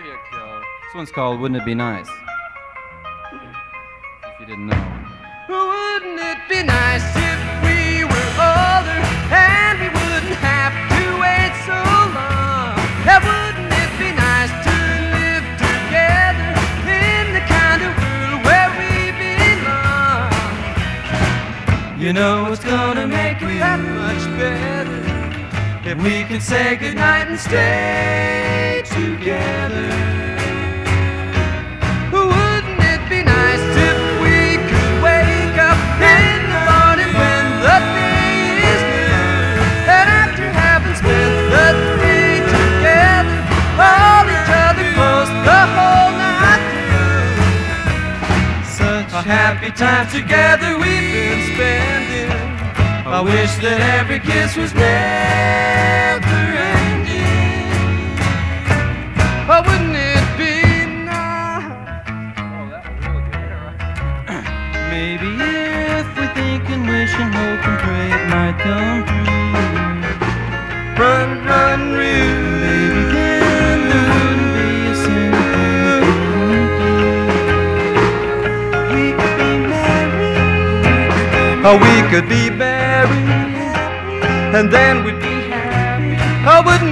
you go. This one's called Wouldn't It Be Nice? If you didn't know. Wouldn't it be nice if we were older and we wouldn't have to wait so long? Yeah, wouldn't it be nice to live together in the kind of world where we belong? You know it's gonna make it that much better if we could say goodnight and stay together. Wouldn't it be nice if we could wake up in the morning when the day is new, and after having spent the day together, hold each other close the whole night through? Such a happy time together we've been spending. I wish that every kiss was never ending. Oh, wouldn't it be nice? Oh, that was really good. Maybe if we think and wish and hope and pray it might come true. Run, run, real. Maybe then there wouldn't be a single thing we could be married. Oh, we could be married, and then we'd be happy. Oh, wouldn't